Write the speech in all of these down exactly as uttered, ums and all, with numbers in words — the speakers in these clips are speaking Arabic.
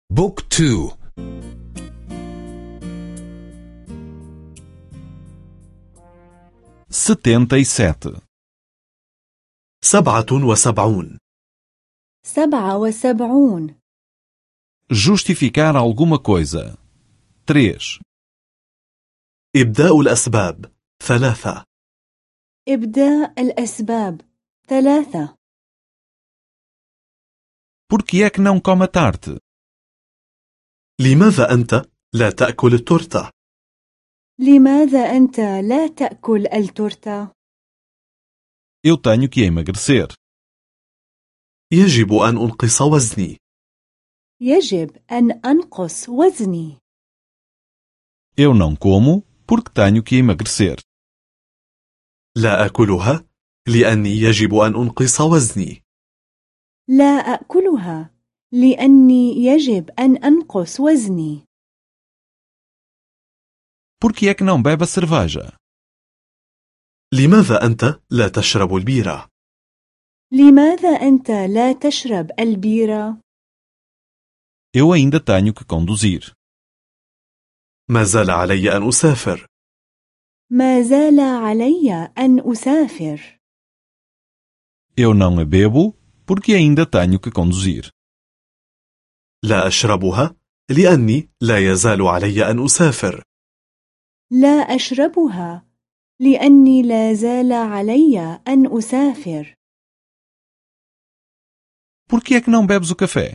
بوك تو. setenta e sete. سبعة وسبعون. سبعة وسبعون. Justificar alguma coisa. três. إبداء الأسباب. ثلاثة. إبداء الأسباب. ثلاثة. Por que é que não come a tarte? لماذا أنت لا تأكل التورتة؟ لماذا أنت لا تأكل التورتة؟ Eu tenho que emagrecer. يجب أن أنقص وزني. يجب أن أنقص وزني. Eu não como porque tenho que emagrecer. لا أكلها لأني يجب أن أنقص وزني. لا أكلها لأني يجب أن أنقص وزني. Por que é que não bebe a cerveja? لماذا أنت لا تشرب البيرة؟ لماذا أنت لا تشرب البيرة؟ Eu ainda tenho que conduzir. ما زال علي أن أسافر. ما زال علي أن أسافر. Eu não a bebo porque ainda tenho que conduzir. لا أشربها لأني لا يزال علي أن أسافر. لا أشربها لأني لا زال علي أن أسافر. Por que é que não bebes o café?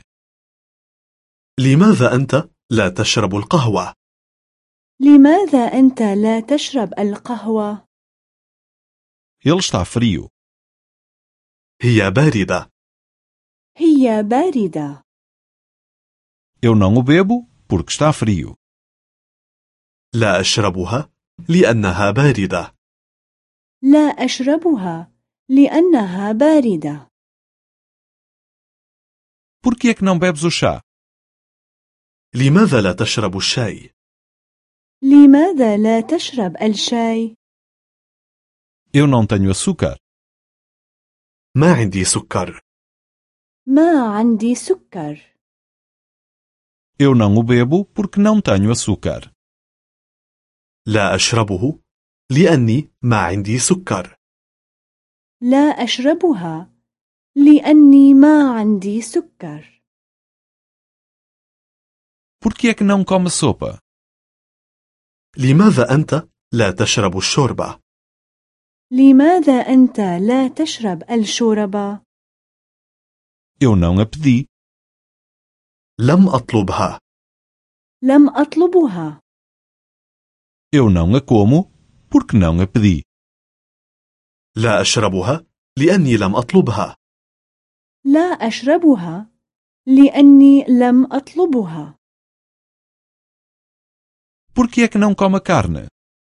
لماذا أنت لا تشرب القهوة؟ لماذا أنت لا تشرب القهوة؟ Ele está frio. هي باردة. هي باردة. Eu não o bebo porque está frio. لا أشربها لأنها باردة. لا أشربها لأنها باردة. Por que é que não bebes o chá? لماذا لا تشرب الشاي؟ لماذا لا تشرب الشاي؟ Eu não tenho açúcar. ما عندي سكر. ما عندي سكر. Eu não o bebo porque não tenho açúcar. لا أشربه لأني ما عندي سكر. لا أشربها لأني ما عندي سكر. Por que é que não come sopa? لماذا أنت لا تشرب الشوربة؟ لماذا أنت لا تشرب الشوربة؟ Eu não a pedi. لم أطلبها. لم أطلبها. Eu não a como porque não a pedi. لا أشربها لأني لم أطلبها. لا أشربها لأني لم أطلبها. Por que é que não come a carne?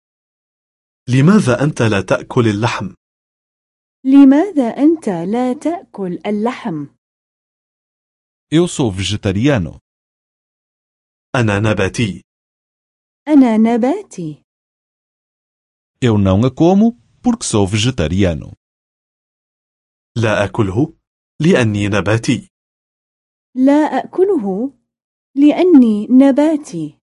لماذا أنت لا تأكل اللحم؟ لماذا أنت لا تأكل اللحم؟ Eu sou vegetariano. أنا نباتي. أنا نباتي. Eu não a como porque sou vegetariano. لا أكله لأني نباتي. لا أكله لأني نباتي.